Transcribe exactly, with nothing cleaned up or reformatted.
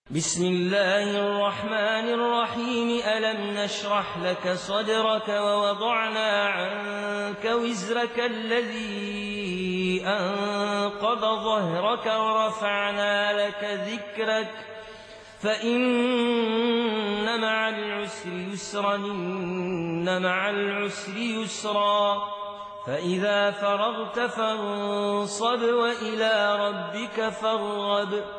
بسم الله الرحمن الرحيم ألم نشرح لك صدرك ووضعنا عنك وزرك الذي أنقض ظهرك ورفعنا لك ذكرك فإن مع العسر يسرا إن مع العسر يسرا فإذا فرغت فانصب وإلى ربك فارغب